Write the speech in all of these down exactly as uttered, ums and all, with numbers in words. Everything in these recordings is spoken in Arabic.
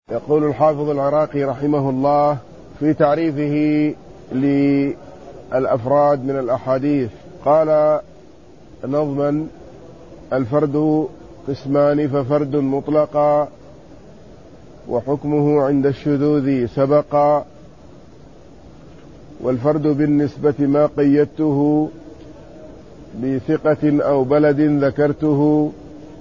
يقول الحافظ العراقي رحمه الله في تعريفه للأفراد من الأحاديث، قال نظما: الفرد قسمان، ففرد مطلقا وحكمه عند الشذوذ سبقا، والفرد بالنسبة ما قيدته بثقة أو بلد ذكرته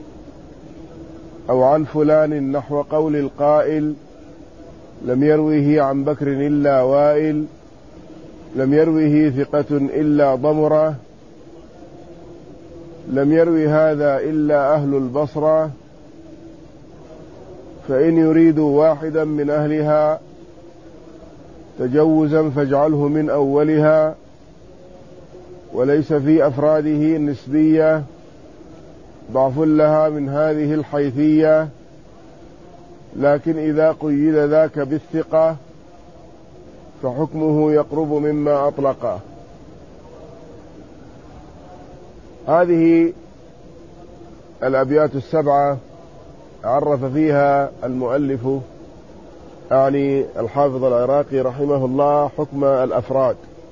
أو عن فلان نحو قول القائل: لم يروه عن بكر إلا وائل، لم يروه ثقة إلا ضمرة، لم يروي هذا إلا أهل البصرة، فإن يريدوا واحدا من أهلها تجوزا فاجعله من أولها، وليس في أفراده النسبية ضعف لها من هذه الحيثية، لكن إذا قيد ذاك بالثقة فحكمه يقرب مما أطلقه. هذه الأبيات السبعة عرف فيها المؤلف يعني الحافظ العراقي رحمه الله حكم الأفراد،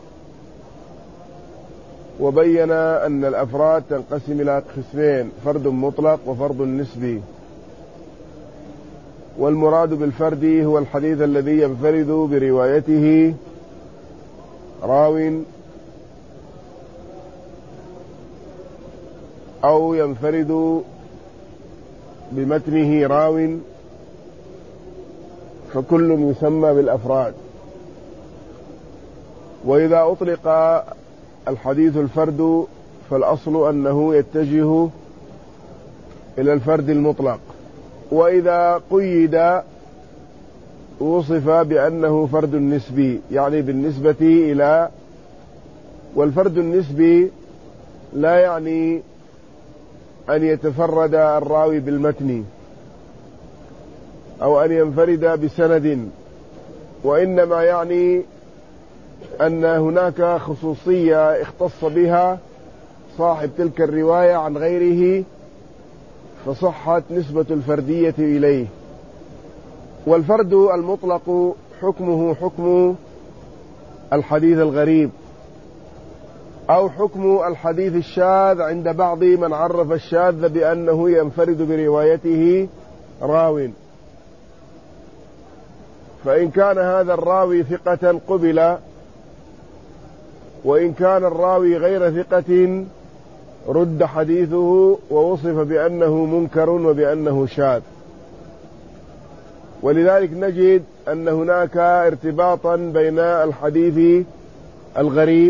وبين أن الأفراد تنقسم إلى قسمين: فرد مطلق وفرد نسبي. والمراد بالفرد هو الحديث الذي ينفرد بروايته راو أو ينفرد بمتنه راو، فكل يسمى بالأفراد. وإذا أطلق الحديث الفرد فالأصل أنه يتجه إلى الفرد المطلق، وإذا قيد وصف بأنه فرد نسبي، يعني بالنسبة إلى. والفرد النسبي لا يعني أن يتفرد الراوي بالمتن أو أن ينفرد بسند، وإنما يعني أن هناك خصوصية اختص بها صاحب تلك الرواية عن غيره فصحت نسبة الفردية إليه. والفرد المطلق حكمه حكم الحديث الغريب أو حكم الحديث الشاذ عند بعض من عرف الشاذ بأنه ينفرد بروايته راو. فإن كان هذا الراوي ثقة قبل، وإن كان الراوي غير ثقة رد حديثه ووصف بأنه منكر وبأنه شاذ. ولذلك نجد أن هناك ارتباطا بين الحديث الغريب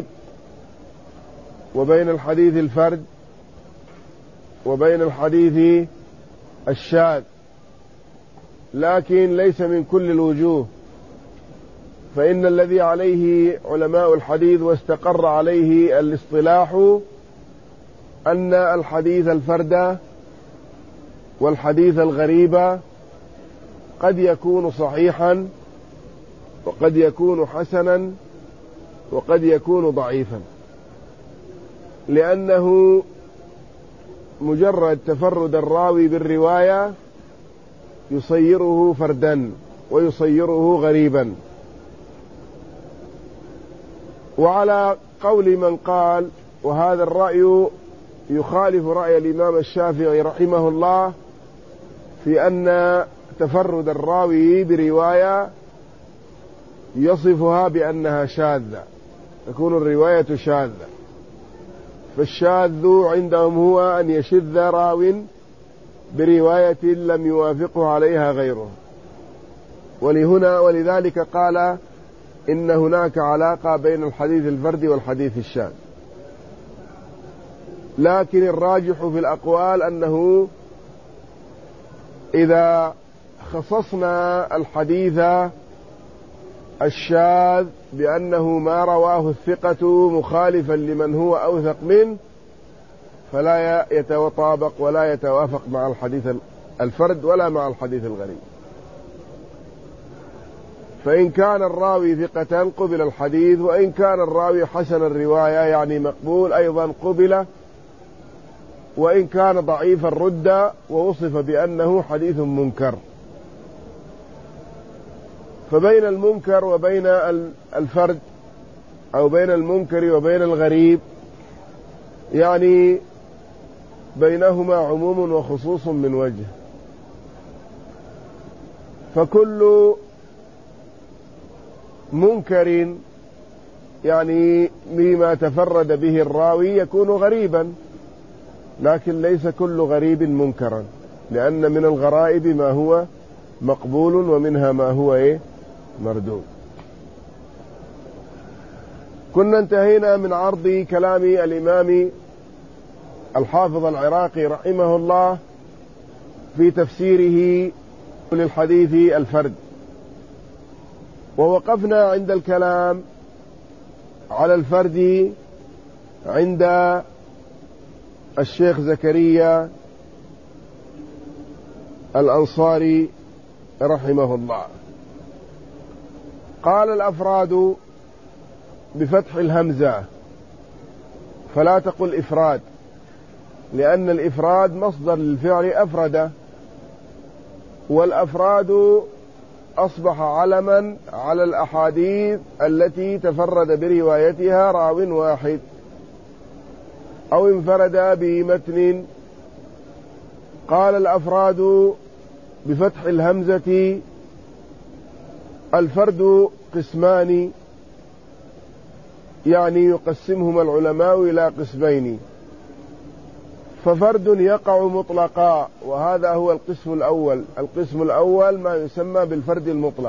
وبين الحديث الفرد وبين الحديث الشاذ، لكن ليس من كل الوجوه. فإن الذي عليه علماء الحديث واستقر عليه الاصطلاح أن الحديث الفرد والحديث الغريب قد يكون صحيحا وقد يكون حسنا وقد يكون ضعيفا، لأنه مجرد تفرد الراوي بالرواية يصيره فردا ويصيره غريبا. وعلى قول من قال، وهذا الرأي يخالف رأي الإمام الشافعي رحمه الله في أن تفرد الراوي برواية يصفها بأنها شاذة، تكون الرواية شاذة. فالشاذ عندهم هو أن يشذ راو برواية لم يوافقه عليها غيره. ولهنا ولذلك قال إن هناك علاقة بين الحديث الفرد والحديث الشاذ. لكن الراجح في الأقوال أنه إذا خصصنا الحديث الشاذ بأنه ما رواه الثقة مخالفا لمن هو أوثق منه فلا يتطابق ولا يتوافق مع الحديث الفرد ولا مع الحديث الغريب. فإن كان الراوي ثقة قبل الحديث، وإن كان الراوي حسن الرواية يعني مقبول أيضا قبل، وإن كان ضعيف الردة ووصف بأنه حديث منكر. فبين المنكر وبين الفرد أو بين المنكر وبين الغريب يعني بينهما عموم وخصوص من وجه. فكل منكر يعني مما تفرد به الراوي يكون غريبا، لكن ليس كل غريب منكرا، لأن من الغرائب ما هو مقبول ومنها ما هو إيه مردود. كنا انتهينا من عرض كلام الإمام الحافظ العراقي رحمه الله في تفسيره للحديث الفرد، ووقفنا عند الكلام على الفرد عند الشيخ زكريا الأنصاري رحمه الله. قال الأفراد بفتح الهمزة، فلا تقل إفراد، لأن الإفراد مصدر للفعل أفرد، والأفراد أصبح علما على الأحاديث التي تفرد بروايتها راو واحد أو انفرد بمتن. قال الأفراد بفتح الهمزة الفرد قسمان، يعني يقسمهما العلماء إلى قسمين. ففرد يقع مطلقا، وهذا هو القسم الأول. القسم الأول ما يسمى بالفرد المطلق،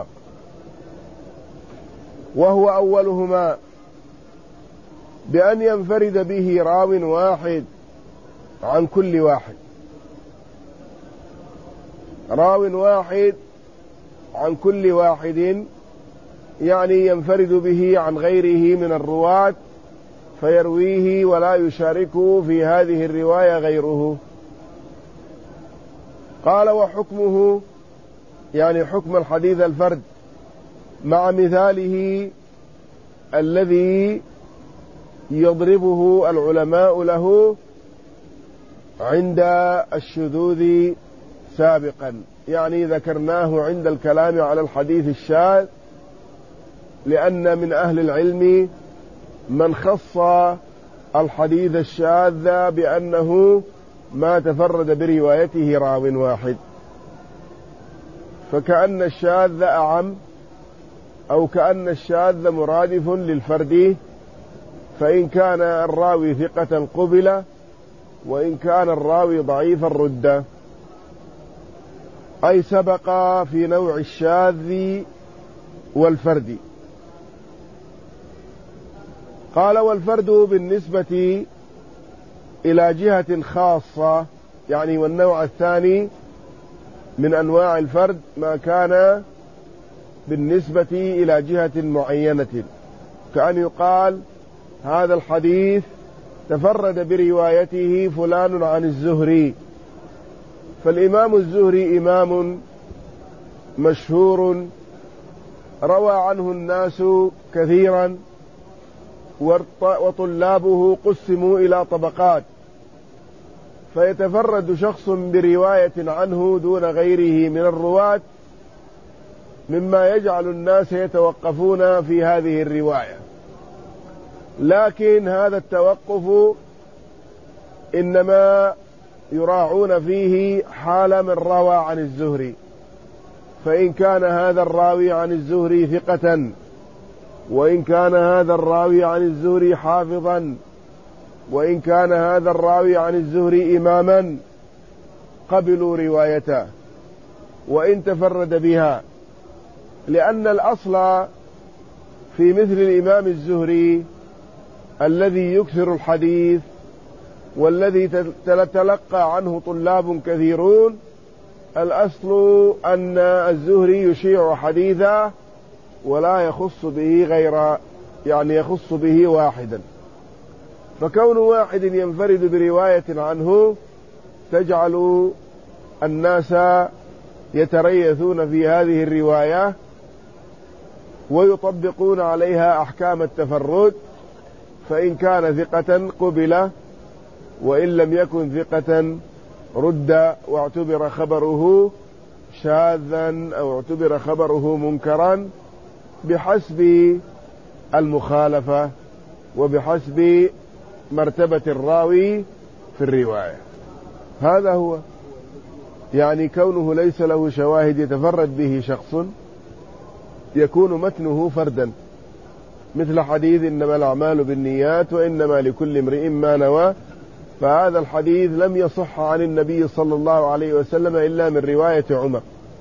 وهو أولهما بأن ينفرد به راو واحد عن كل واحد، راو واحد عن كل واحد، يعني ينفرد به عن غيره من الرواة فيرويه ولا يشاركه في هذه الرواية غيره. قال وحكمه يعني حكم الحديث الفرد مع مثاله الذي يضربه العلماء له عند الشذوذ سابقا، يعني ذكرناه عند الكلام على الحديث الشاذ، لأن من أهل العلم من خص الحديث الشاذ بأنه ما تفرد بروايته راو واحد، فكأن الشاذ أعم، أو كأن الشاذ مرادف للفرد، فإن كان الراوي ثقة قبل، وإن كان الراوي ضعيفا رد، أي سبق في نوع الشاذ والفرد. قال والفرد بالنسبة إلى جهة خاصة، يعني والنوع الثاني من أنواع الفرد ما كان بالنسبة إلى جهة معينة، كأن يقال هذا الحديث تفرد بروايته فلان عن الزهري، فالإمام الزهري إمام مشهور روى عنه الناس كثيرا، وطلابه قسموا إلى طبقات، فيتفرد شخص برواية عنه دون غيره من الرواة، مما يجعل الناس يتوقفون في هذه الرواية. لكن هذا التوقف إنما يراعون فيه حال من روى عن الزهري، فإن كان هذا الراوي عن الزهري ثقة، وإن كان هذا الراوي عن الزهري حافظا، وإن كان هذا الراوي عن الزهري إماما، قبلوا روايته وإن تفرد بها، لأن الأصل في مثل الإمام الزهري الذي يكثر الحديث والذي تتلقى عنه طلاب كثيرون، الأصل أن الزهري يشيع حديثا ولا يخص به غير، يعني يخص به واحدا، فكون واحد ينفرد برواية عنه تجعل الناس يتريثون في هذه الرواية ويطبقون عليها أحكام التفرد، فإن كان ثقة قبل، وإن لم يكن ثقة رد واعتبر خبره شاذا أو اعتبر خبره منكرا بحسب المخالفة وبحسب مرتبة الراوي في الرواية. هذا هو، يعني كونه ليس له شواهد يتفرد به شخص يكون متنه فردا، مثل حديث إنما الأعمال بالنيات وإنما لكل امرئ ما نوى، فهذا الحديث لم يصح عن النبي صلى الله عليه وسلم إلا من رواية عمر،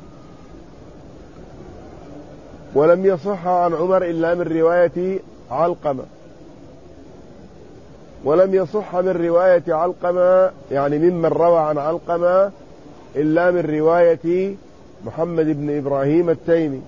ولم يصح عن عمر إلا من رواية علقمة، ولم يصح من رواية علقمة يعني ممن روى عن علقمة إلا من رواية محمد بن إبراهيم التيمي،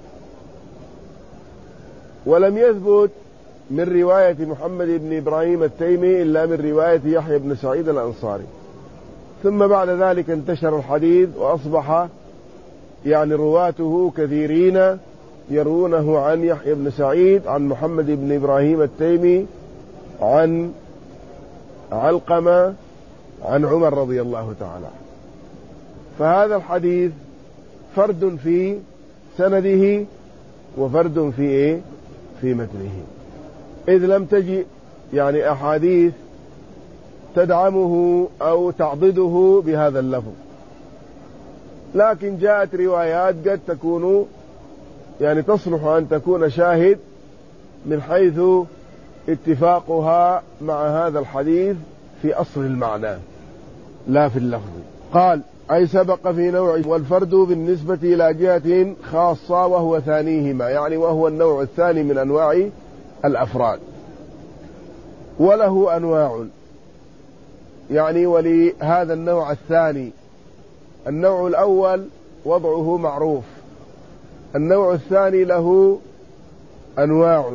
ولم يثبت من رواية محمد بن إبراهيم التيمي إلا من رواية يحيى بن سعيد الأنصاري. ثم بعد ذلك انتشر الحديث وأصبح يعني رواته كثيرين يروونه عن يحيى بن سعيد عن محمد بن إبراهيم التيمي عن علقمة عن عمر رضي الله تعالى. فهذا الحديث فرد في سنده وفرد في إيه؟ في متنه، إذ لم تجي يعني أحاديث تدعمه أو تعضده بهذا اللفظ، لكن جاءت روايات قد تكون يعني تصلح أن تكون شاهد من حيث اتفاقها مع هذا الحديث في أصل المعنى لا في اللفظ. قال أي سبق في نوع، والفرد بالنسبة إلى جهة خاصة وهو ثانيهما، يعني وهو النوع الثاني من أنواع الأفراد، وله أنواع، يعني ولهذا النوع الثاني النوع الأول وضعه معروف، النوع الثاني له أنواع.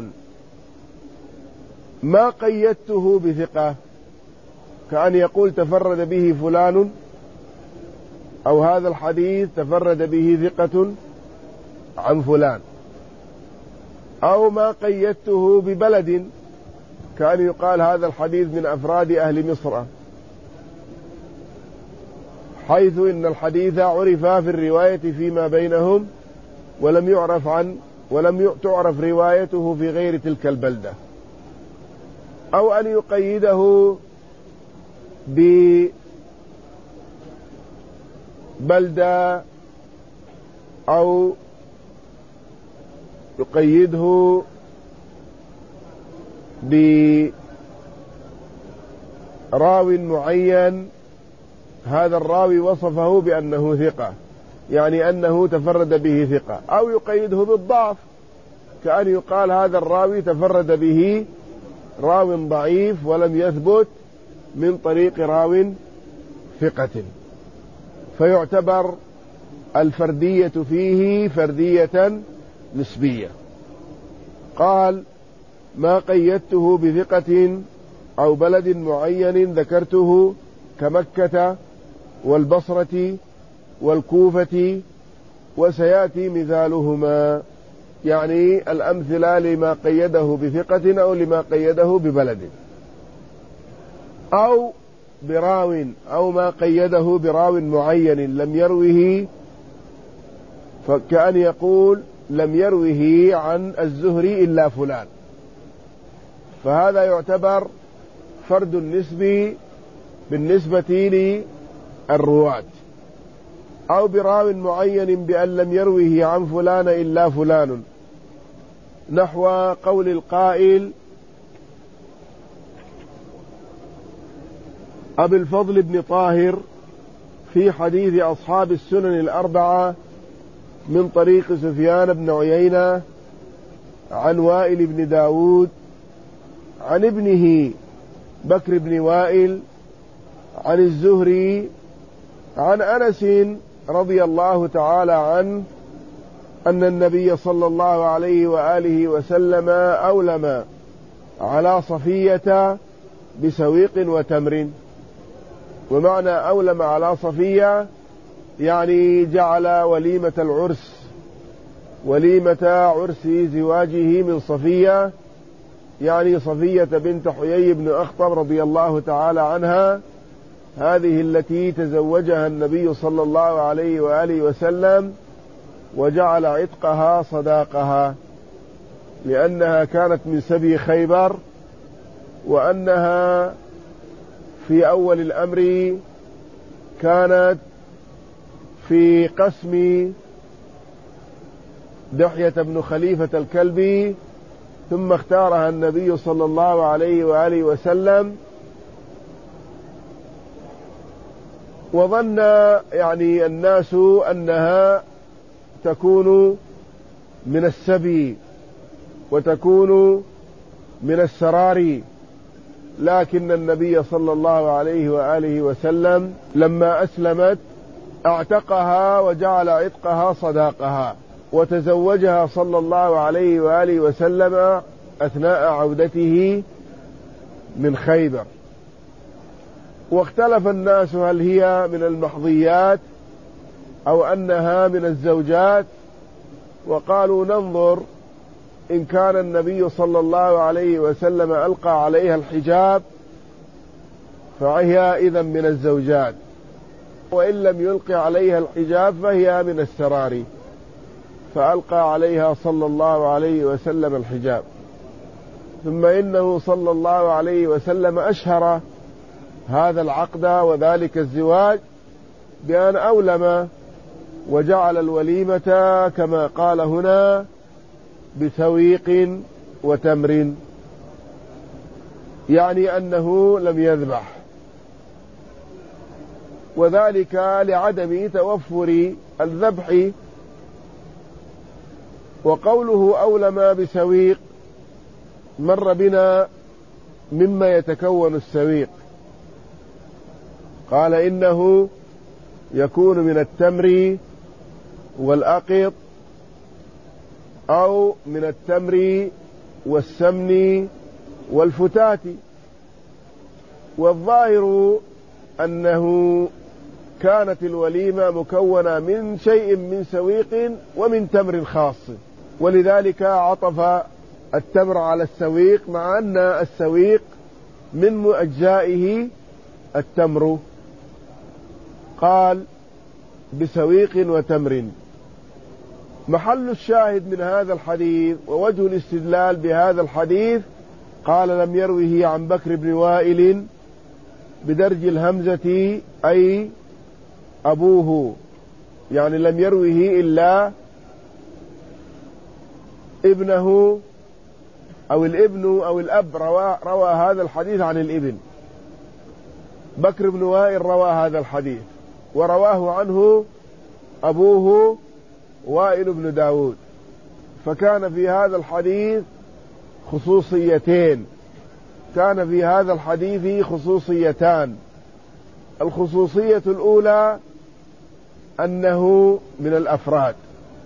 ما قيدته بثقة كأن يقول تفرد به فلان، أو هذا الحديث تفرد به ثقة عن فلان، أو ما قيدته ببلد كأن يقال هذا الحديث من أفراد أهل مصر، حيث إن الحديث عرف في الرواية فيما بينهم ولم يعرف عن ولم تعرف روايته في غير تلك البلدة، أو أن يقيده ببلدة أو يقيده براو معين، هذا الراوي وصفه بأنه ثقة، يعني أنه تفرد به ثقة، أو يقيده بالضعف كأن يقال هذا الراوي تفرد به راو ضعيف ولم يثبت من طريق راو ثقة، فيعتبر الفردية فيه فردية نسبية. قال ما قيدته بثقة أو بلد معين ذكرته كمكة والبصرة والكوفة، وسيأتي مثالهما، يعني الأمثلة لما قيده بثقة أو لما قيده ببلد، أو براو أو ما قيده براو معين لم يروه، فكأن يقول لم يروه عن الزهري إلا فلان، فهذا يعتبر فرد نسبي بالنسبة للرواة، أو براو معين بأن لم يروه عن فلان إلا فلان، نحو قول القائل أبي الفضل بن طاهر في حديث أصحاب السنن الأربعة من طريق سفيان بن عيينة عن وائل بن داود عن ابنه بكر بن وائل عن الزهري عن أنس رضي الله تعالى عنه أن النبي صلى الله عليه وآله وسلم أولم على صفية بسويق وتمر. ومعنى أولم على صفية يعني جعل وليمة العرس وليمة عرس زواجه من صفية، يعني صفية بنت حيي بن أخطب رضي الله تعالى عنها، هذه التي تزوجها النبي صلى الله عليه وآله وسلم وجعل عتقها صداقها، لأنها كانت من سبي خيبر، وأنها في أول الأمر كانت في قسم دحية بن خليفة الكلبي، ثم اختارها النبي صلى الله عليه وآله وسلم، وظن يعني الناس أنها تكون من السبي وتكون من السراري، لكن النبي صلى الله عليه وآله وسلم لما أسلمت اعتقها وجعل عتقها صداقها، وتزوجها صلى الله عليه وآله وسلم أثناء عودته من خيبر. واختلف الناس هل هي من المحظيات أو أنها من الزوجات، وقالوا ننظر إن كان النبي صلى الله عليه وسلم ألقى عليها الحجاب فهي إذن من الزوجات، وإن لم يلقي عليها الحجاب فهي من السراري، فألقى عليها صلى الله عليه وسلم الحجاب. ثم إنه صلى الله عليه وسلم أشهر هذا العقد وذلك الزواج بأن أولم وجعل الوليمة كما قال هنا بسويق وتمر، يعني أنه لم يذبح، وذلك لعدم توفر الذبح. وقوله أولم بسويق مر بنا مما يتكون السويق، قال إنه يكون من التمر والأقط أو من التمر والسمن والفتات، والظاهر أنه كانت الوليمة مكونة من شيء من سويق ومن تمر خاص، ولذلك عطف التمر على السويق، مع أن السويق من أجزائه التمر، قال بسويق وتمر. محل الشاهد من هذا الحديث ووجه الاستدلال بهذا الحديث، قال لم يروه عن بكر بن وائل بدرج الهمزة أي أبوه، يعني لم يروه إلا ابنه أو الابن أو الأب روى, روى هذا الحديث عن الابن. بكر بن وائل روى هذا الحديث ورواه عنه أبوه وائل بن داود، فكان في هذا الحديث خصوصيتين، كان في هذا الحديث خصوصيتان. الخصوصية الأولى أنه من الأفراد،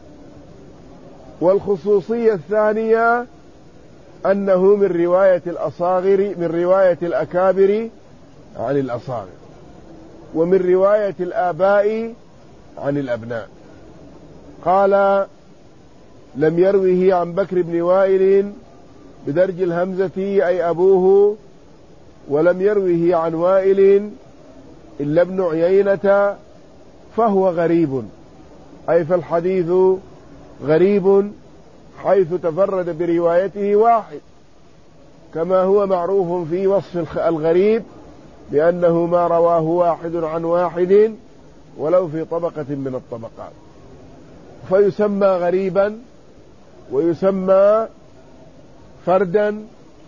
والخصوصية الثانية أنه من رواية الأصاغر، من رواية الأكابر عن الأصاغر، ومن رواية الآباء عن الأبناء. قال لم يروه عن بكر بن وائل بدرج الهمزة أي أبوه، ولم يروه عن وائل إلا ابن عيينة، فهو غريب، أي فالحديث غريب حيث تفرد بروايته واحد، كما هو معروف في وصف الغريب بأنه ما رواه واحد عن واحد ولو في طبقة من الطبقات، فيسمى غريبا ويسمى فردا،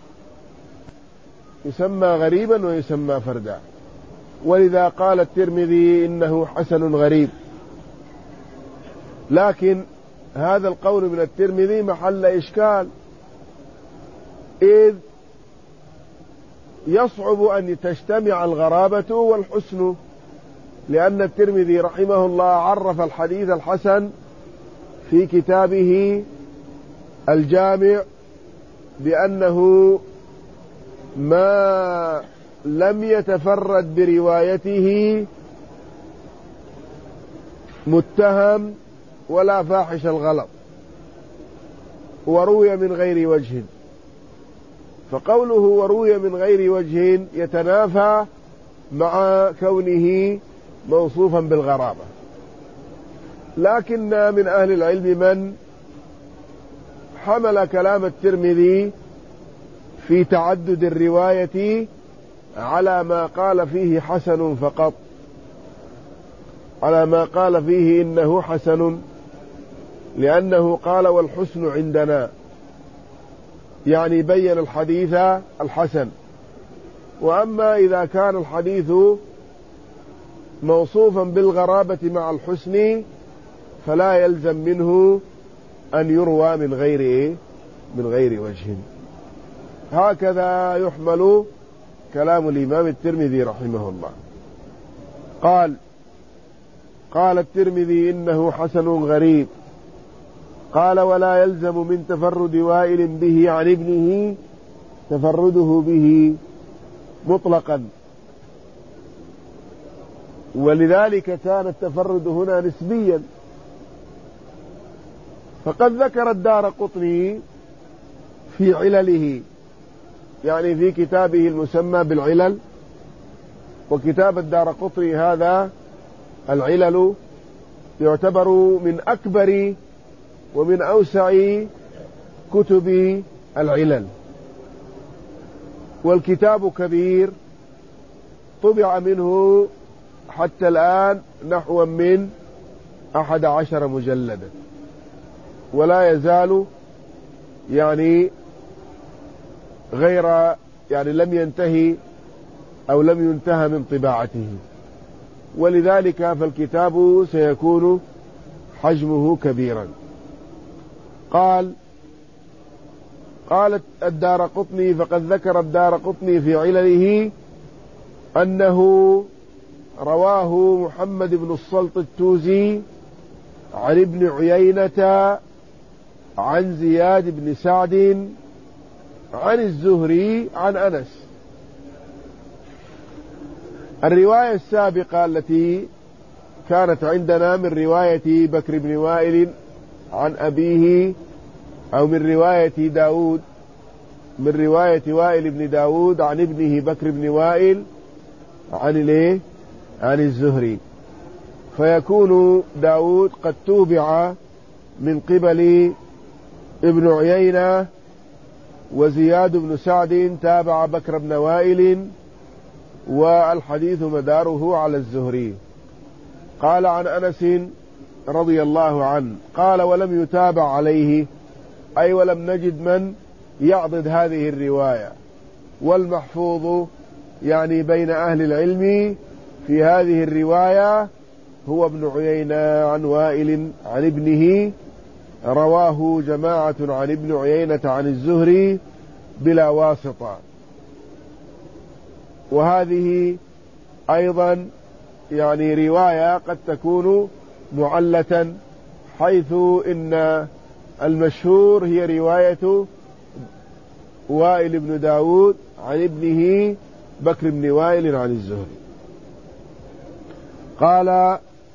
يسمى غريبا ويسمى فردا. ولذا قال الترمذي إنه حسن غريب. لكن هذا القول من الترمذي محل إشكال، إذ يصعب أن تجتمع الغرابة والحسن، لأن الترمذي رحمه الله عرف الحديث الحسن في كتابه الجامع بأنه ما لم يتفرد بروايته متهم ولا فاحش الغلط، وروي من غير وجه. فقوله وروي من غير وجه يتنافى مع كونه موصوفا بالغرابة. لكن من أهل العلم من حمل كلام الترمذي في تعدد الرواية على ما قال فيه حسن فقط، على ما قال فيه إنه حسن، لأنه قال والحسن عندنا، يعني بين الحديث الحسن. وأما إذا كان الحديث موصوفا بالغرابة مع الحسن فلا يلزم منه أن يروى من غير من غير وجه. هكذا يحمل كلام الإمام الترمذي رحمه الله. قال قال الترمذي إنه حسن غريب. قال ولا يلزم من تفرد وائل به عن ابنه تفرده به مطلقا، ولذلك كان التفرد هنا نسبيا. فقد ذكر الدارقطني في علله، يعني في كتابه المسمى بالعلل، وكتاب الدارقطني هذا العلل يعتبر من أكبر ومن أوسع كتب العلل، والكتاب كبير، طبع منه حتى الآن نحو من أحد عشر مجلدا، ولا يزال يعني غير يعني لم ينتهي أو لم ينتهى من طباعته، ولذلك فالكتاب سيكون حجمه كبيرا. قال قال الدارقطني فقد ذكر الدارقطني في علله أنه رواه محمد بن السلط التوزي عن ابن عيينة عن زياد بن سعد عن الزهري عن أنس. الرواية السابقة التي كانت عندنا من رواية بكر بن وائل عن أبيه، أو من رواية داود من رواية وائل بن داود عن ابنه بكر بن وائل عن الايه عن الزهري، فيكون داود قد توبع من قبل ابن عيينة، وزياد بن سعد تابع بكر بن وائل، والحديث مداره على الزهري. قال عن أنس رضي الله عنه قال ولم يتابع عليه، أي ولم نجد من يعضد هذه الرواية، والمحفوظ يعني بين أهل العلم في هذه الرواية هو ابن عيينة عن وائل عن ابنه، رواه جماعة عن ابن عيينة عن الزهري بلا واسطة. وهذه أيضا يعني رواية قد تكون معلة، حيث إن المشهور هي رواية وائل بن داود عن ابنه بكر بن وائل عن الزهري. قال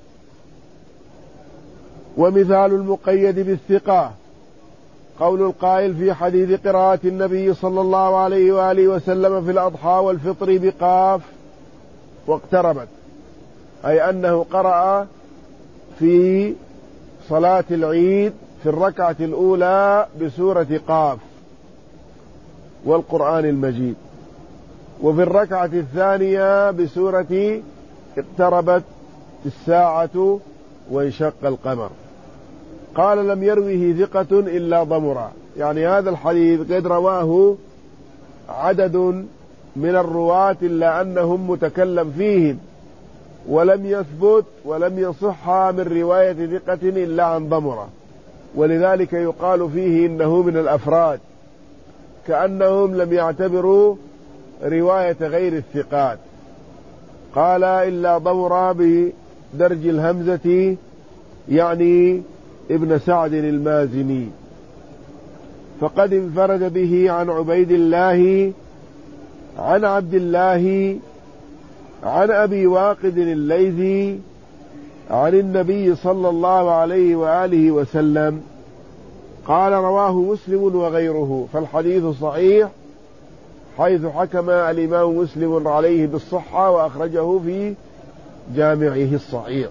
ومثال المقيد بالثقة قول القائل في حديث قراءة النبي صلى الله عليه وآله وسلم في الأضحى والفطر بقاف واقتربت، أي أنه قرأ في صلاة العيد في الركعة الأولى بسورة قاف والقرآن المجيد، وفي الركعة الثانية بسورة اقتربت الساعة وانشق القمر. قال لم يروه ثقة إلا ضمرا، يعني هذا الحديث قد رواه عدد من الرواة إلا أنهم متكلم فيهم، ولم يثبت ولم يصح من رواية ثقة إلا عن ضمرة، ولذلك يقال فيه إنه من الأفراد، كأنهم لم يعتبروا رواية غير الثقات. قال إلا ضمرة بدرج الهمزة، يعني ابن سعد المازني، فقد انفرد به عن عبيد الله عن عبد الله عن أبي واقد الليثي عن النبي صلى الله عليه وآله وسلم قال رواه مسلم وغيره، فالحديث صحيح حيث حكم الإمام مسلم عليه بالصحة وأخرجه في جامعه الصحيح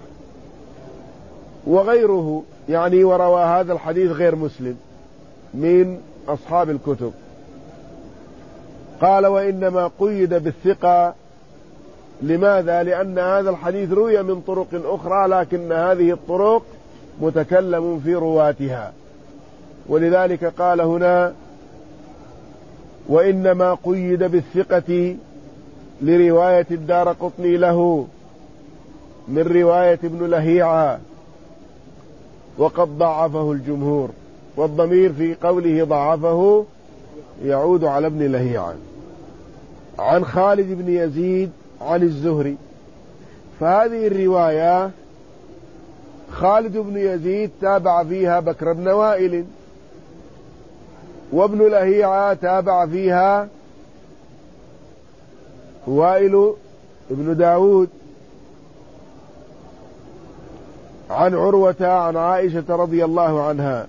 وغيره، يعني وروى هذا الحديث غير مسلم من أصحاب الكتب. قال وإنما قيد بالثقة. لماذا؟ لأن هذا الحديث روي من طرق أخرى لكن هذه الطرق متكلم في رواتها، ولذلك قال هنا وإنما قيد بالثقة لرواية الدارقطني له من رواية ابن لهيعة وقد ضعفه الجمهور، والضمير في قوله ضعفه يعود على ابن لهيعة. عن خالد بن يزيد عن الزهري، فهذه الرواية خالد بن يزيد تابع فيها بكر بن وائل، وابن لهيعة تابع فيها وائل ابن داود. عن عروة عن عائشة رضي الله عنها.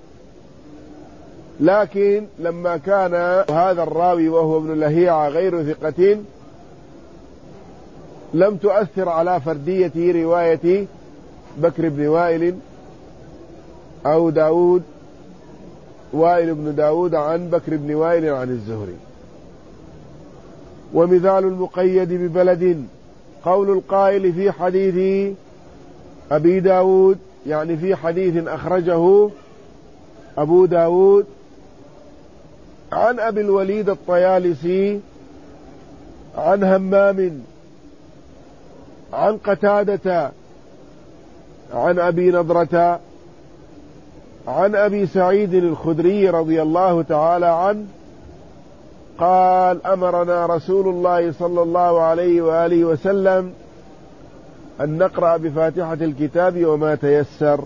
لكن لما كان هذا الراوي وهو ابن لهيعة غير ثقة لم تؤثر على فردية رواية بكر بن وائل أو داود وائل بن داود عن بكر بن وائل عن الزهري. ومثال المقيد ببلد قول القائل في حديث أبي داود، يعني في حديث أخرجه أبو داود عن أبي الوليد الطيالسي عن همام عن قتادة عن أبي نضرة عن أبي سعيد الخدري رضي الله تعالى عنه قال أمرنا رسول الله صلى الله عليه وآله وسلم أن نقرأ بفاتحة الكتاب وما تيسر.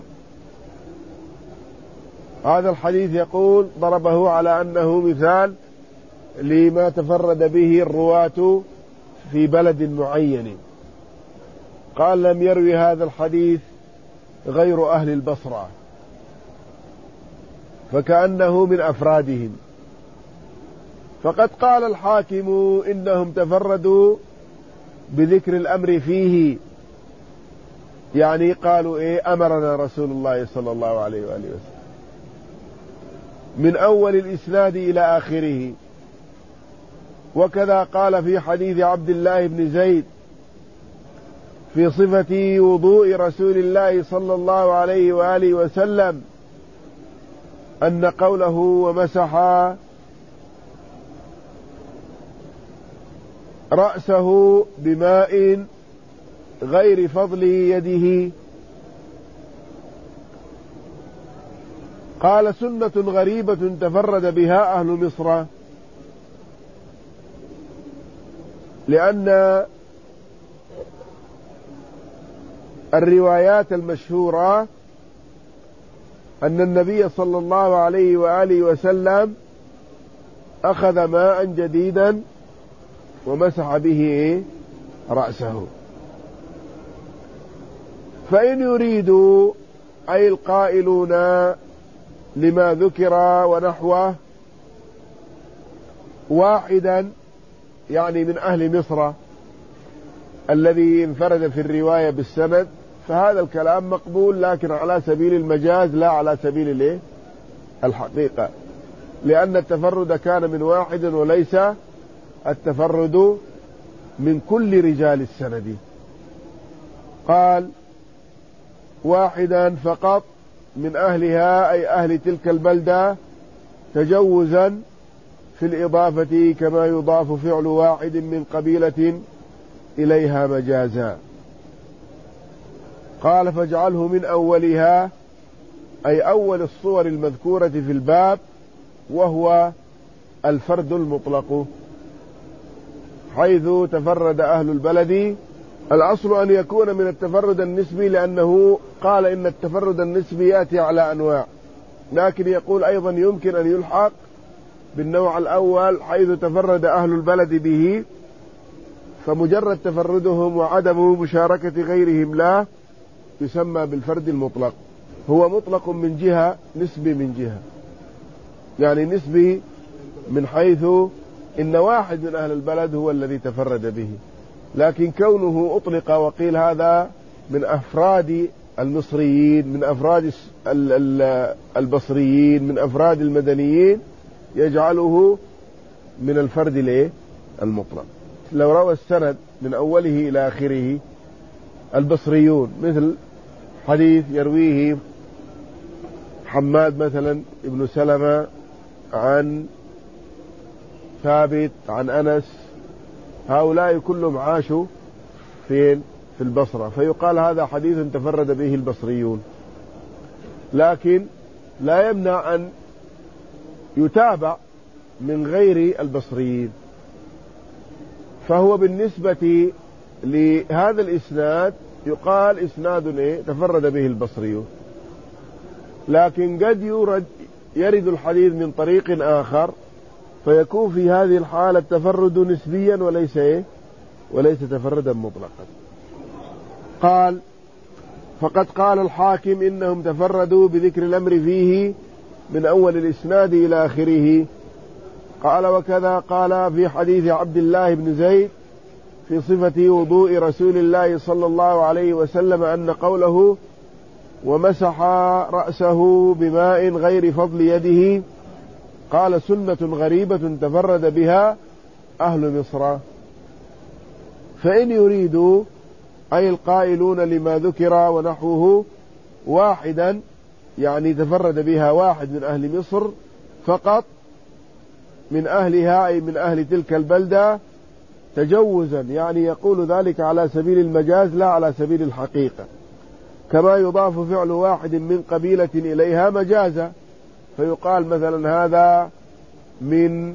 هذا الحديث يقول ضربه على أنه مثال لما تفرد به الرواة في بلد معين. قال لم يروي هذا الحديث غير أهل البصرة، فكأنه من أفرادهم. فقد قال الحاكم إنهم تفردوا بذكر الأمر فيه، يعني قالوا إيه أمرنا رسول الله صلى الله عليه وآله وسلم من أول الإسناد إلى آخره. وكذا قال في حديث عبد الله بن زيد في صفة وضوء رسول الله صلى الله عليه وآله وسلم أن قوله ومسح رأسه بماء غير فضل يده. قال سنة غريبة تفرد بها أهل مصر، لأن الروايات المشهورة أن النبي صلى الله عليه وآله وسلم أخذ ماء جديدا ومسح به رأسه. فإن يريدوا أي القائلون لما ذكر ونحوه واحدا، يعني من أهل مصر الذي انفرد في الرواية بالسند، فهذا الكلام مقبول لكن على سبيل المجاز لا على سبيل الايه الحقيقة، لأن التفرد كان من واحد وليس التفرد من كل رجال السند. قال واحدا فقط من أهلها أي أهل تلك البلدة تجوزا في الإضافة كما يضاف فعل واحد من قبيلة إليها مجازا. قال فاجعله من أولها أي أول الصور المذكورة في الباب، وهو الفرد المطلق، حيث تفرد أهل البلد. الأصل أن يكون من التفرد النسبي، لأنه قال إن التفرد النسبي يأتي على أنواع، لكن يقول أيضا يمكن أن يلحق بالنوع الأول حيث تفرد أهل البلد به، فمجرد تفردهم وعدم مشاركة غيرهم لا يسمى بالفرد المطلق. هو مطلق من جهة، نسبي من جهة، يعني نسبي من حيث إن واحد من أهل البلد هو الذي تفرد به، لكن كونه أطلق وقيل هذا من أفراد المصريين، من أفراد البصريين، من أفراد المدنيين، يجعله من الفرد ليه المطلق. لو روى السند من أوله إلى آخره البصريون، مثل حديث يرويه حماد مثلا ابن سلمة عن ثابت عن أنس، هؤلاء كلهم عاشوا فين؟ في البصرة، فيقال هذا حديث تفرد به البصريون، لكن لا يمنع أن يتابع من غير البصريين. فهو بالنسبة لهذا الإسناد يقال إسناد إيه؟ تفرد به البصريون، لكن قد يرد يرد الحديث من طريق آخر فيكون في هذه الحالة التفرد نسبيا وليس إيه؟ وليس تفردا مطلقا. قال فقد قال الحاكم إنهم تفردوا بذكر الأمر فيه من أول الإسناد إلى آخره. قال وكذا قال في حديث عبد الله بن زيد في صفة وضوء رسول الله صلى الله عليه وسلم أن قوله ومسح رأسه بماء غير فضل يده قال سنة غريبة تفرد بها أهل مصر. فإن يريدوا أي القائلون لما ذكر ونحوه واحدا، يعني تفرد بها واحد من أهل مصر فقط من أهلها أي من أهل تلك البلدة تجوزا، يعني يقول ذلك على سبيل المجاز لا على سبيل الحقيقة، كما يضاف فعل واحد من قبيلة إليها مجازا، فيقال مثلا هذا من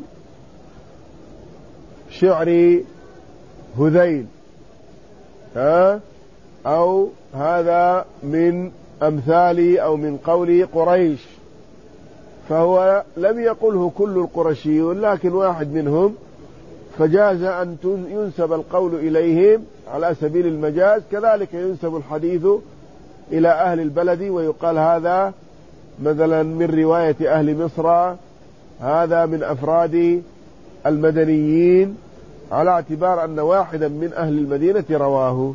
شعر هذيل ها، أو هذا من أمثال أو من قول قريش، فهو لم يقله كل القرشيون لكن واحد منهم، فجاز أن ينسب القول إليهم على سبيل المجاز، كذلك ينسب الحديث إلى أهل البلد ويقال هذا مثلا من رواية أهل مصر، هذا من أفراد المدنيين، على اعتبار أن واحدا من أهل المدينة رواه.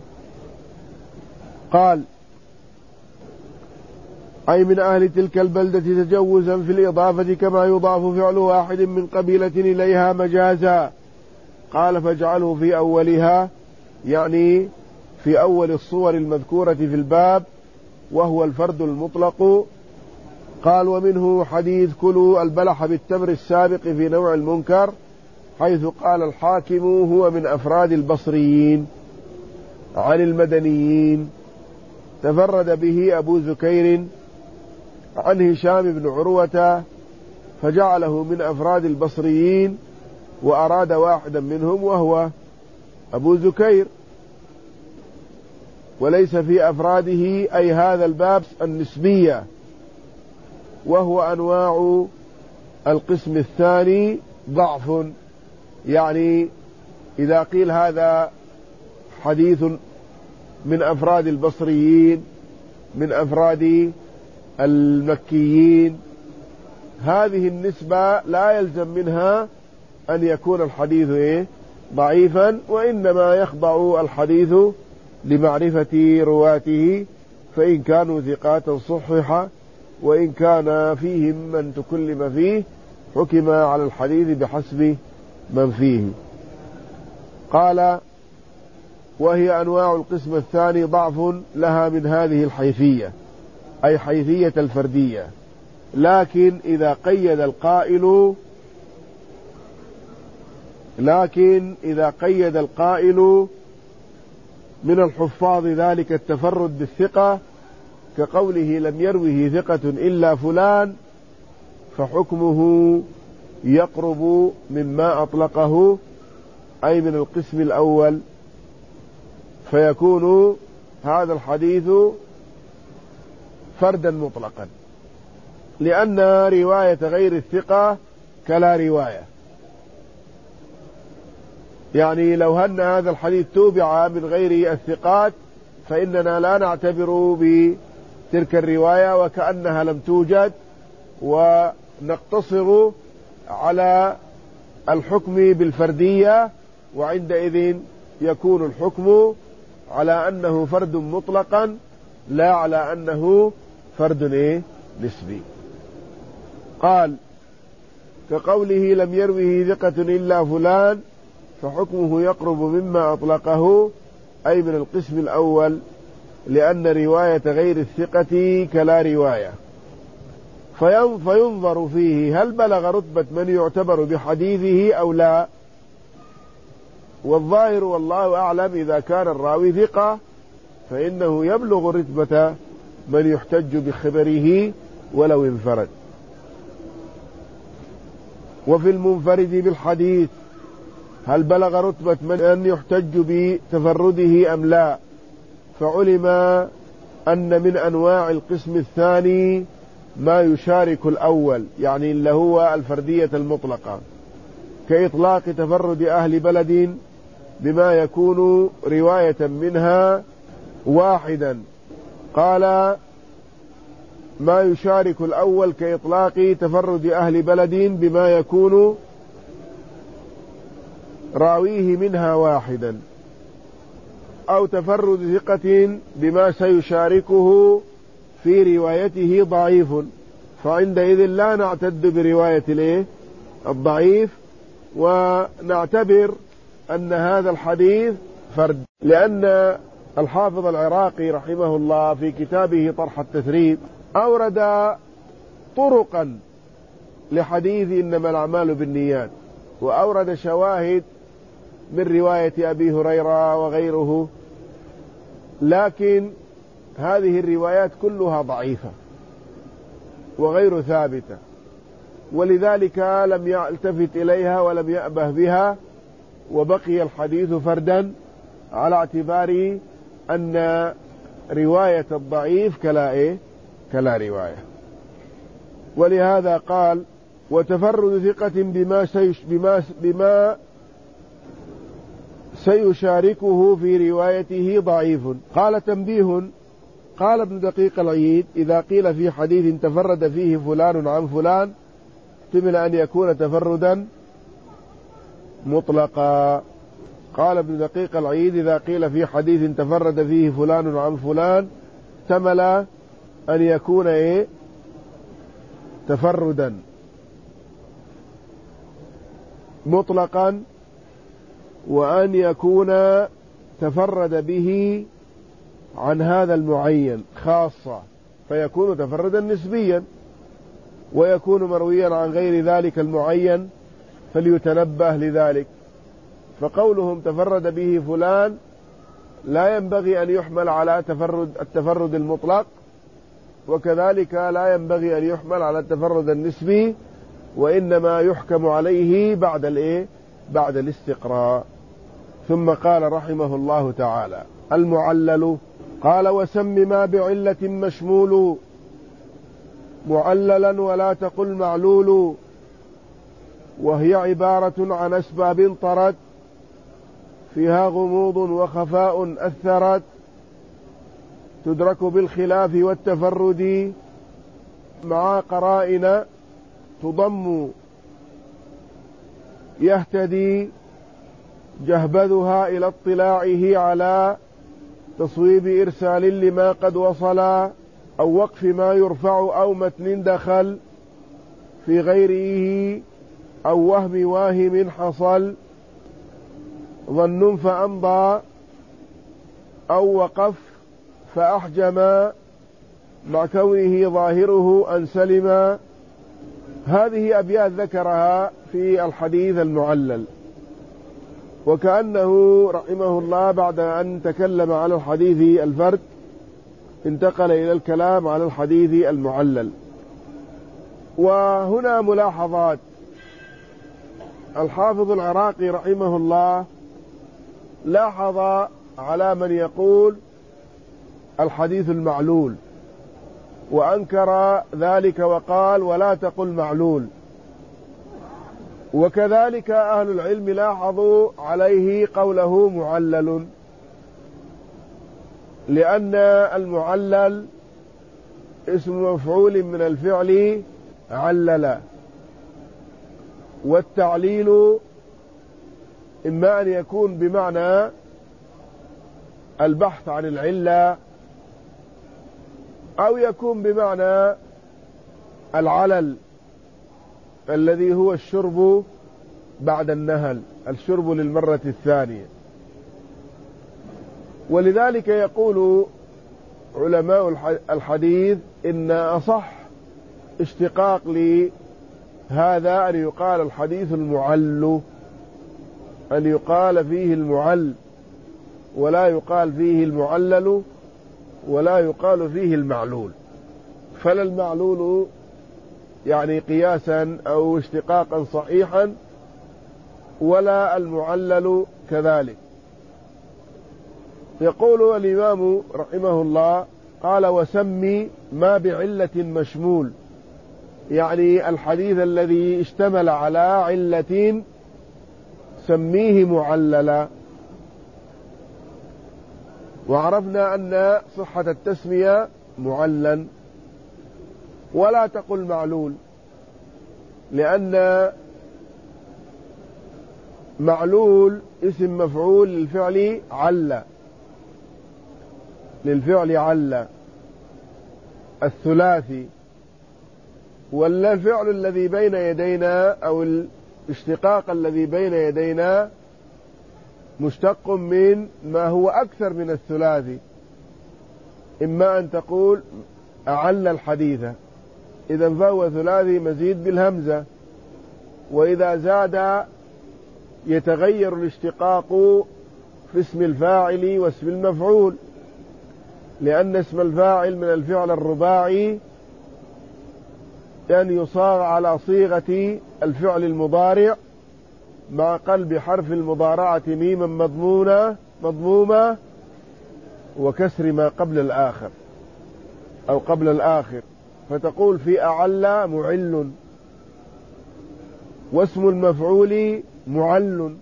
قال أي من أهل تلك البلدة تجوزا في الإضافة كما يضاف فعل واحد من قبيلة إليها مجازا. قال فاجعله في أولها، يعني في أول الصور المذكورة في الباب، وهو الفرد المطلق. قال ومنه حديث كلوا البلح بالتمر السابق في نوع المنكر، حيث قال الحاكم هو من أفراد البصريين عن المدنيين، تفرد به أبو زكير عن هشام بن عروة فجعله من أفراد البصريين، وأراد واحدا منهم وهو أبو زكير، وليس في أفراده أي هذا الباب النسبية، وهو أنواع القسم الثاني ضعف، يعني إذا قيل هذا حديث من أفراد البصريين من أفراد المكيين، هذه النسبة لا يلزم منها أن يكون الحديث إيه؟ ضعيفا، وإنما يخضع الحديث لمعرفة رواته، فإن كانوا ثقات صحح، وإن كان فيهم من تكلم فيه حكم على الحديث بحسب من فيه. قال وهي أنواع القسم الثاني ضعف لها من هذه الحيثية، أي حيثية الفردية، لكن إذا قيد القائل لكن إذا قيد القائل من الحفاظ ذلك التفرد بالثقة كقوله لم يروه ثقة إلا فلان، فحكمه يقرب مما أطلقه، أي من القسم الأول، فيكون هذا الحديث فردا مطلقا، لأن رواية غير الثقة كلا رواية، يعني لو أن هذا الحديث توبع من غير الثقات فإننا لا نعتبر بتلك الرواية وكأنها لم توجد، ونقتصر على الحكم بالفردية، وعندئذ يكون الحكم على أنه فرد مطلقا لا على أنه فرد إيه؟ نسبي. قال كقوله لم يروه ثقة إلا فلان فحكمه يقرب مما أطلقه، أي من القسم الأول، لأن رواية غير الثقة كلا رواية. فينظر فيه هل بلغ رتبة من يعتبر بحديثه أو لا، والظاهر والله أعلم إذا كان الراوي ثقة فإنه يبلغ رتبة من يحتج بخبره ولو انفرد. وفي المنفرد بالحديث هل بلغ رتبة من أن يحتج بتفرده أم لا، فعلم أن من أنواع القسم الثاني ما يشارك الأول، يعني اللي هو الفردية المطلقة، كإطلاق تفرد أهل بلد بما يكون رواية منها واحدا. قال ما يشارك الأول كإطلاق تفرد أهل بلد بما يكون راويه منها واحدا، أو تفرد ثقة بما سيشاركه في روايته ضعيف، فعندئذ لا نعتد برواية الايه الضعيف، ونعتبر أن هذا الحديث فرد. لأن الحافظ العراقي رحمه الله في كتابه طرح التثريب أورد طرقا لحديث إنما الأعمال بالنيات، وأورد شواهد من رواية أبي هريرة وغيره، لكن هذه الروايات كلها ضعيفة وغير ثابتة، ولذلك لم يلتفت إليها ولم يأبه بها، وبقي الحديث فردا على اعتبار أن رواية الضعيف كلا إيه كلا رواية. ولهذا قال وتفرد ثقة بما, سيش بما, بما سيشاركه في روايته ضعيف. قال تنبيه، قال ابن دقيق العيد إذا قيل في حديث تفرد فيه فلان عن فلان احتمل أن يكون تفردا مطلقا. قال ابن دقيق العيد إذا قيل في حديث تفرد فيه فلان عن فلان احتمل أن يكون إيه تفردا مطلقا، وأن يكون تفرد به عن هذا المعين خاصة فيكون تفردا نسبيا، ويكون مرويا عن غير ذلك المعين فليتنبه لذلك. فقولهم تفرد به فلان لا ينبغي أن يحمل على تفرد التفرد المطلق، وكذلك لا ينبغي أن يحمل على التفرد النسبي، وإنما يحكم عليه بعد الإيه بعد الاستقراء. ثم قال رحمه الله تعالى المعلل، قال وسم ما بعلة مشمول معللا ولا تقل معلول، وهي عبارة عن أسباب طرت فيها غموض وخفاء أثرت، تدرك بالخلاف والتفرد مع قرائن تضم يهتدي جهبذها إلى اطلاعه على تصويب إرسال لما قد وصل، أو وقف ما يرفع أو متن دخل في غيره، أو وهم واهم حصل، ظن فأمضى أو وقف فأحجم مع كونه ظاهره أن سلم. هذه أبيات ذكرها في الحديث المعلل، وكأنه رحمه الله بعد أن تكلم على الحديث الفرد انتقل إلى الكلام على الحديث المعلل. وهنا ملاحظات. الحافظ العراقي رحمه الله لاحظ على من يقول الحديث المعلول وأنكر ذلك وقال ولا تقل معلول، وكذلك أهل العلم لاحظوا عليه قوله معلل، لأن المعلل اسم مفعول من الفعل علل، والتعليل إما أن يكون بمعنى البحث عن العلة، أو يكون بمعنى العلل الذي هو الشرب بعد النهل، الشرب للمرة الثانية. ولذلك يقول علماء الحديث إن أصح اشتقاق لهذا أن يقال الحديث المعل، أن يقال فيه المعل، ولا يقال فيه المعلل، ولا يقال فيه المعلول. فلا المعلول يعني قياسا أو اشتقاقا صحيحا، ولا المعلل كذلك. يقول الإمام رحمه الله قال: وسمي ما بعلة مشمول، يعني الحديث الذي اشتمل على علة سميه معللا. وعرفنا أن صحة التسمية معلا، ولا تقل معلول، لأن معلول اسم مفعول للفعل عل، للفعل عل الثلاثي. والفعل الذي بين يدينا أو الاشتقاق الذي بين يدينا مشتق من ما هو أكثر من الثلاثي. إما أن تقول أعل الحديث، إذا فهو ثلاثي مزيد بالهمزة، وإذا زاد يتغير الاشتقاق في اسم الفاعل واسم المفعول، لأن اسم الفاعل من الفعل الرباعي أن يصاغ على صيغة الفعل المضارع مع قلب حرف المضارعة ميما مضمونة مضمومة وكسر ما قبل الآخر أو قبل الآخر، فتقول في أعل معل، واسم المفعول معل،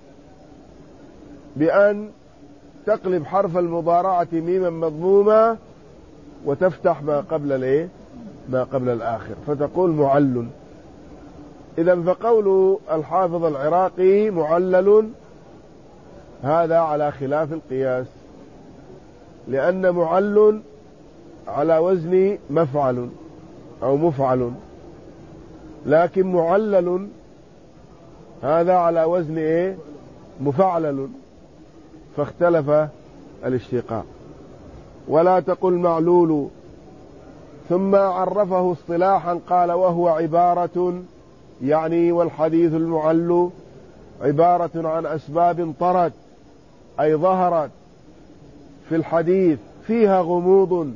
بأن تقلب حرف المضارعة ميما مضمومة وتفتح ما قبل الايه ما قبل الآخر، فتقول معل. إذن فقول الحافظ العراقي معلل هذا على خلاف القياس، لأن معل على وزن مفعل أو مفعل، لكن معلل هذا على وزن ايه مفعلل، فاختلف الاشتقاق. ولا تقل معلول. ثم عرفه اصطلاحا قال: وهو عبارة، يعني والحديث المعل عبارة عن أسباب طرت أي ظهرت في الحديث فيها غموض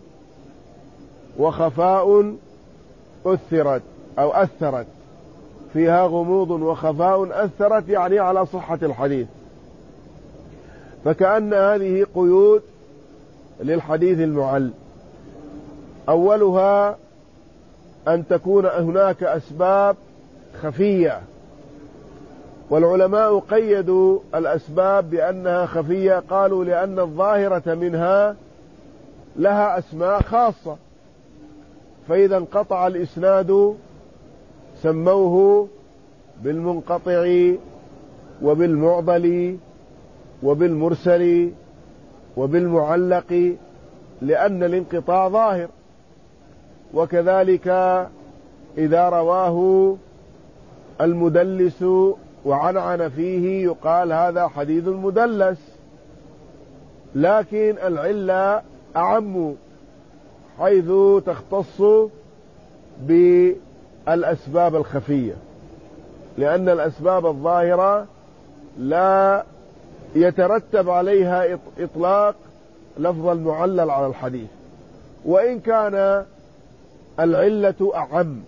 وخفاء أثرت أو أثرت، فيها غموض وخفاء أثرت يعني على صحة الحديث. فكأن هذه قيود للحديث المعل. أولها أن تكون هناك أسباب خفية، والعلماء قيدوا الأسباب بأنها خفية، قالوا لأن الظاهرة منها لها أسماء خاصة، فإذا انقطع الإسناد سموه بالمنقطع وبالمعضل وبالمرسل وبالمعلق، لأن الانقطاع ظاهر. وكذلك إذا رواه المدلس وعنعن فيه يقال هذا حديث مدلس، لكن العلة أعم حيث تختص بالأسباب الخفية، لأن الأسباب الظاهرة لا يترتب عليها إطلاق لفظ المعلل على الحديث، وإن كان العلة أعم.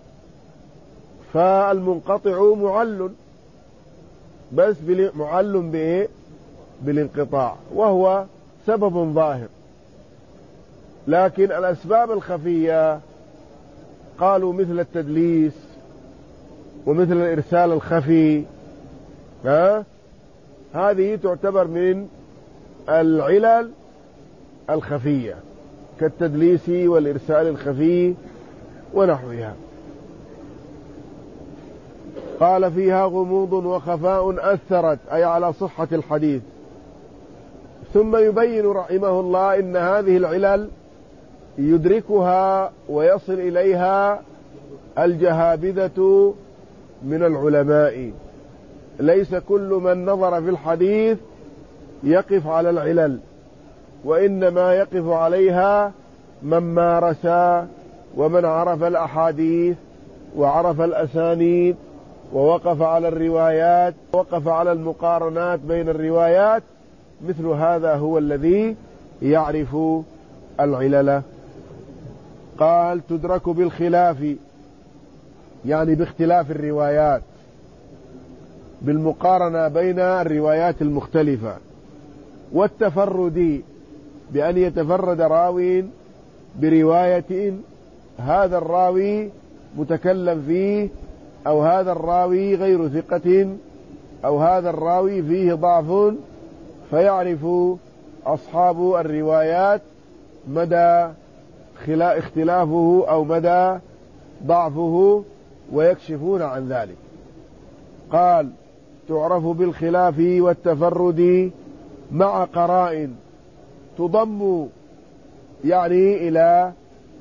فالمنقطع معل، بس معل بإيه؟ بالانقطاع، وهو سبب ظاهر. لكن الأسباب الخفية قالوا مثل التدليس ومثل الإرسال الخفي، ها؟ هذه تعتبر من العلل الخفية كالتدليس والإرسال الخفي ونحوها. قال فيها غموض وخفاء أثرت أي على صحة الحديث. ثم يبين رحمه الله إن هذه العلل يدركها ويصل إليها الجهابذة من العلماء، ليس كل من نظر في الحديث يقف على العلل، وإنما يقف عليها من مارس ومن عرف الأحاديث وعرف الأسانيد ووقف على الروايات ووقف على المقارنات بين الروايات. مثل هذا هو الذي يعرف العلل. قال تدرك بالخلاف، يعني باختلاف الروايات، بالمقارنة بين الروايات المختلفة، والتفرد بأن يتفرد راوي برواية هذا الراوي متكلم فيه، أو هذا الراوي غير ثقة، أو هذا الراوي فيه ضعف، فيعرف أصحاب الروايات مدى اختلافه أو مدى ضعفه ويكشفون عن ذلك. قال تعرف بالخلاف والتفرد مع قرائن تضم يعني إلى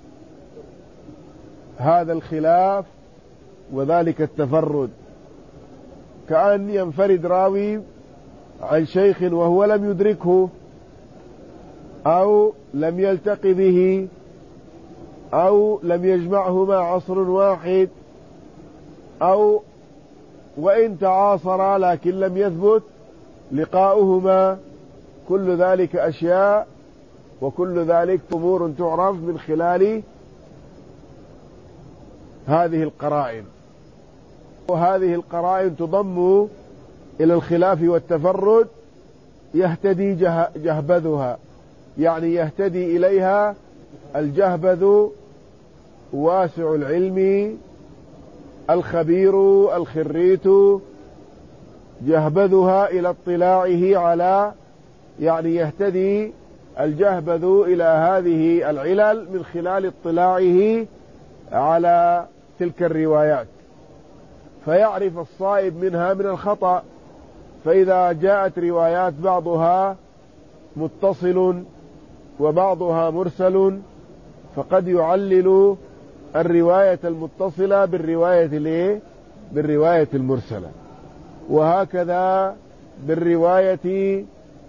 هذا الخلاف وذلك التفرد، كأن ينفرد راوي عن شيخ وهو لم يدركه أو لم يلتق به أو لم يجمعهما عصر واحد، أو وإن تعاصرا لكن لم يثبت لقاؤهما. كل ذلك أشياء وكل ذلك أمور تعرف من خلال هذه القرائن، وهذه القرائن تضم إلى الخلاف والتفرد يهتدي جهبذها، يعني يهتدي إليها الجهبذ واسع العلم الخبير الخريت، جهبذها إلى اطلاعه على، يعني يهتدي الجهبذ إلى هذه العلل من خلال اطلاعه على تلك الروايات، فيعرف الصائب منها من الخطأ. فإذا جاءت روايات بعضها متصل وبعضها مرسل فقد يعلل الرواية المتصلة بالرواية بالرواية المرسلة، وهكذا بالرواية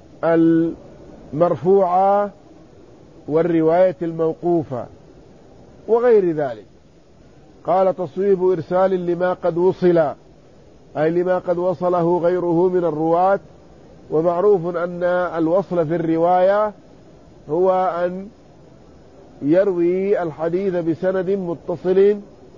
المرفوعة والرواية الموقوفة وغير ذلك. قال تصويب إرسال لما قد وصل، أي لما قد وصله غيره من الرواة. ومعروف أن الوصل في الرواية هو أن يروي الحديث بسند متصل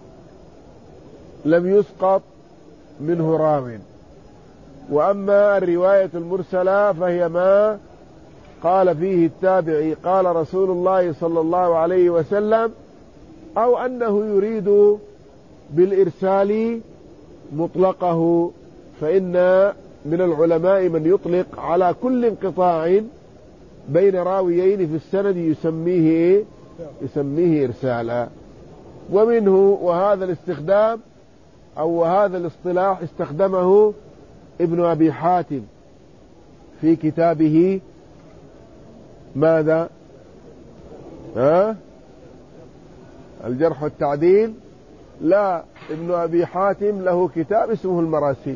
لم يسقط منه راو. وأما الرواية المرسلة فهي ما قال فيه التابعي قال رسول الله صلى الله عليه وسلم، أو أنه يريد بالإرسال مطلقه. فإن من العلماء من يطلق على كل انقطاع بين راويين في السند يسميه يسميه إرسالا. ومنه وهذا الاستخدام أو هذا الاصطلاح استخدمه ابن أبي حاتم في كتابه ماذا؟ ها؟ الجرح والتعديل. لا، ابن أبي حاتم له كتاب اسمه المراسيل،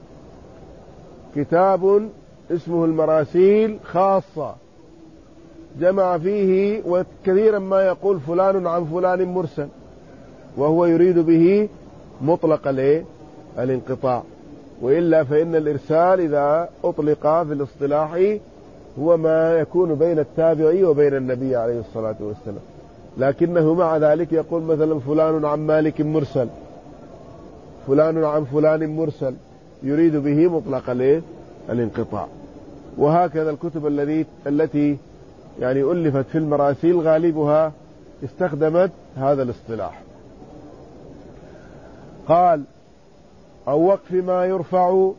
كتاب اسمه المراسيل خاصة جمع فيه، وكثيرا ما يقول فلان عن فلان مرسل، وهو يريد به مطلق الانقطاع. وإلا فإن الإرسال إذا أطلق في الاصطلاح هو ما يكون بين التابعي وبين النبي عليه الصلاة والسلام، لكنه مع ذلك يقول مثلا فلان عن مالك مرسل، فلان عن فلان مرسل، يريد به مطلق الانقطاع. وهكذا الكتب التي التي يعني ألفت في المراسيل غالبها استخدمت هذا الاصطلاح. قال أو وقف ما يرفع،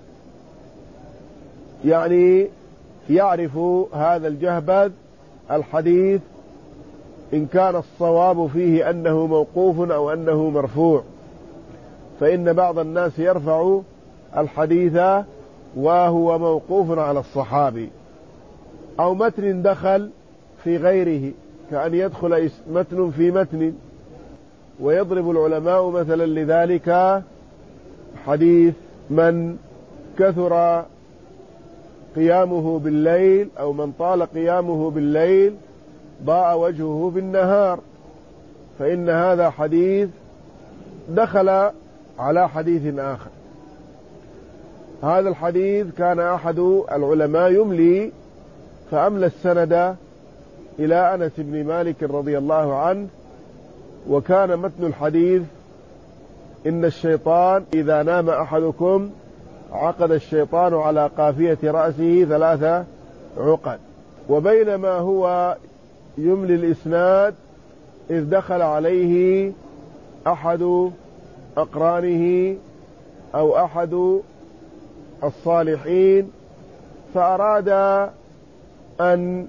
يعني يعرف هذا الجهبذ الحديث إن كان الصواب فيه أنه موقوف أو أنه مرفوع، فإن بعض الناس يرفع الحديث وهو موقوف على الصحابي، أو متن دخل في غيره، كأن يدخل متن في متن. ويضرب العلماء مثلا لذلك حديث من كثر قيامه بالليل أو من طال قيامه بالليل ضاء وجهه بالنهار، فإن هذا حديث دخل على حديث آخر. هذا الحديث كان أحد العلماء يملي فأملى السند إلى أنس بن مالك رضي الله عنه، وكان متن الحديث: إن الشيطان إذا نام أحدكم عقد الشيطان على قافية رأسه ثلاثة عقد. وبينما هو يملي الإسناد إذ دخل عليه أحد أقرانه أو أحد الصالحين فأراد أن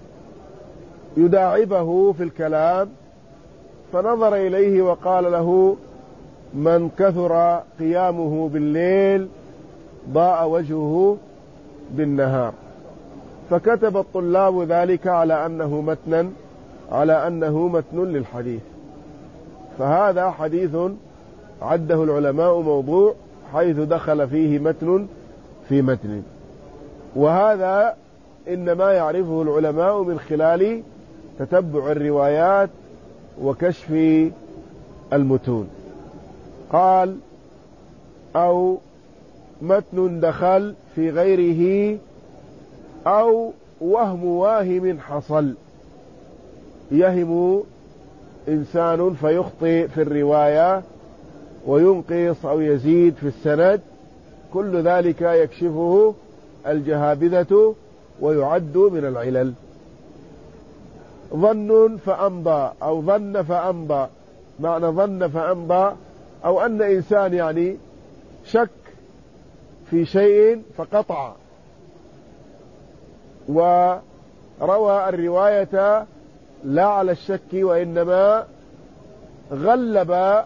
يداعبه في الكلام، فنظر إليه وقال له: من كثر قيامه بالليل ضاء وجهه بالنهار. فكتب الطلاب ذلك على أنه متنا على أنه متن للحديث. فهذا حديث عده العلماء موضوع، حيث دخل فيه متن في متن. وهذا إنما يعرفه العلماء من خلال تتبع الروايات وكشف المتون. قال: أو متن دخل في غيره، أو وهم واهم حصل. يهم إنسان فيخطئ في الرواية وينقص أو يزيد في السند، كل ذلك يكشفه الجهابذة ويعد من العلل. ظن فأمضى أو ظن فأمضى، معنى ظن فأمضى أو أن إنسان يعني شك في شيء فقطع، وروى الرواية لا على الشك وإنما غلب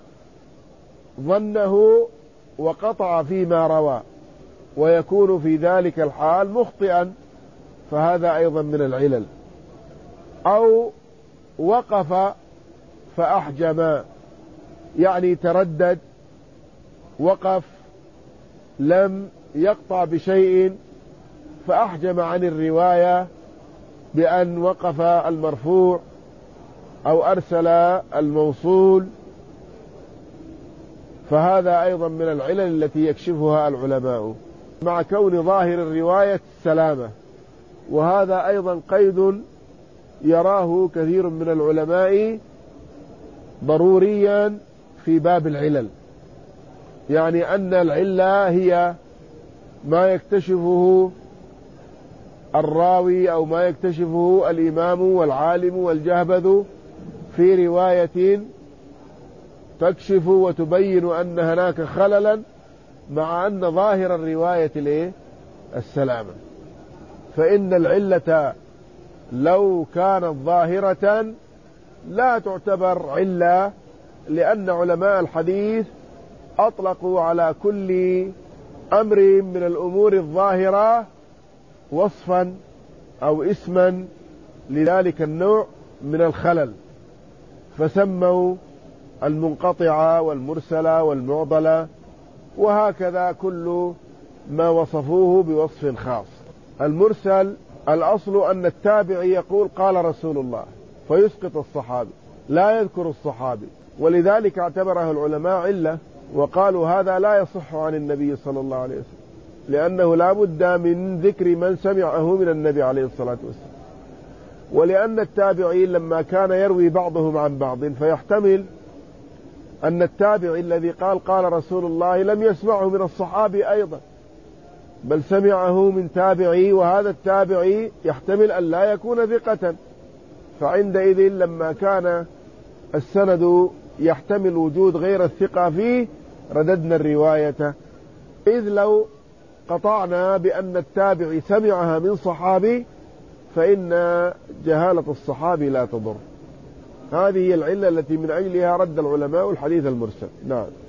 ظنه وقطع فيما روى، ويكون في ذلك الحال مخطئا، فهذا أيضا من العلل. أو وقف فأحجم، يعني تردد، وقف لم يقطع بشيء فأحجم عن الرواية بأن وقف المرفوع أو أرسل الموصول، فهذا أيضا من العلل التي يكشفها العلماء، مع كون ظاهر الرواية السلامة. وهذا أيضا قيد يراه كثير من العلماء ضروريا في باب العلل، يعني أن العلة هي ما يكتشفه الراوي أو ما يكتشفه الإمام والعالم والجهبذ في رواية تكشف وتبين أن هناك خللا، مع أن ظاهر الرواية الايه السلامة. فإن العلة لو كانت ظاهرة لا تعتبر علة، لأن علماء الحديث أطلقوا على كل أمر من الأمور الظاهرة وصفا أو اسما لذلك النوع من الخلل، فسموا المنقطعة والمرسلة والمعضلة، وهكذا كل ما وصفوه بوصف خاص. المرسل الأصل أن التابعي يقول قال رسول الله فيسقط الصحابي، لا يذكر الصحابي، ولذلك اعتبره العلماء علة، وقالوا هذا لا يصح عن النبي صلى الله عليه وسلم، لأنه لا بد من ذكر من سمعه من النبي عليه الصلاة والسلام. ولأن التابعين لما كان يروي بعضهم عن بعض، فيحتمل أن التابعي الذي قال قال رسول الله لم يسمعه من الصحابي أيضا، بل سمعه من تابعي، وهذا التابعي يحتمل أن لا يكون ثقة، فعندئذ لما كان السند يحتمل وجود غير الثقة فيه رددنا الرواية، إذ لو قطعنا بأن التابعي سمعها من صحابي فإن جهالة الصحابي لا تضر. هذه هي العلة التي من أجلها رد العلماء الحديث المرسل. نعم.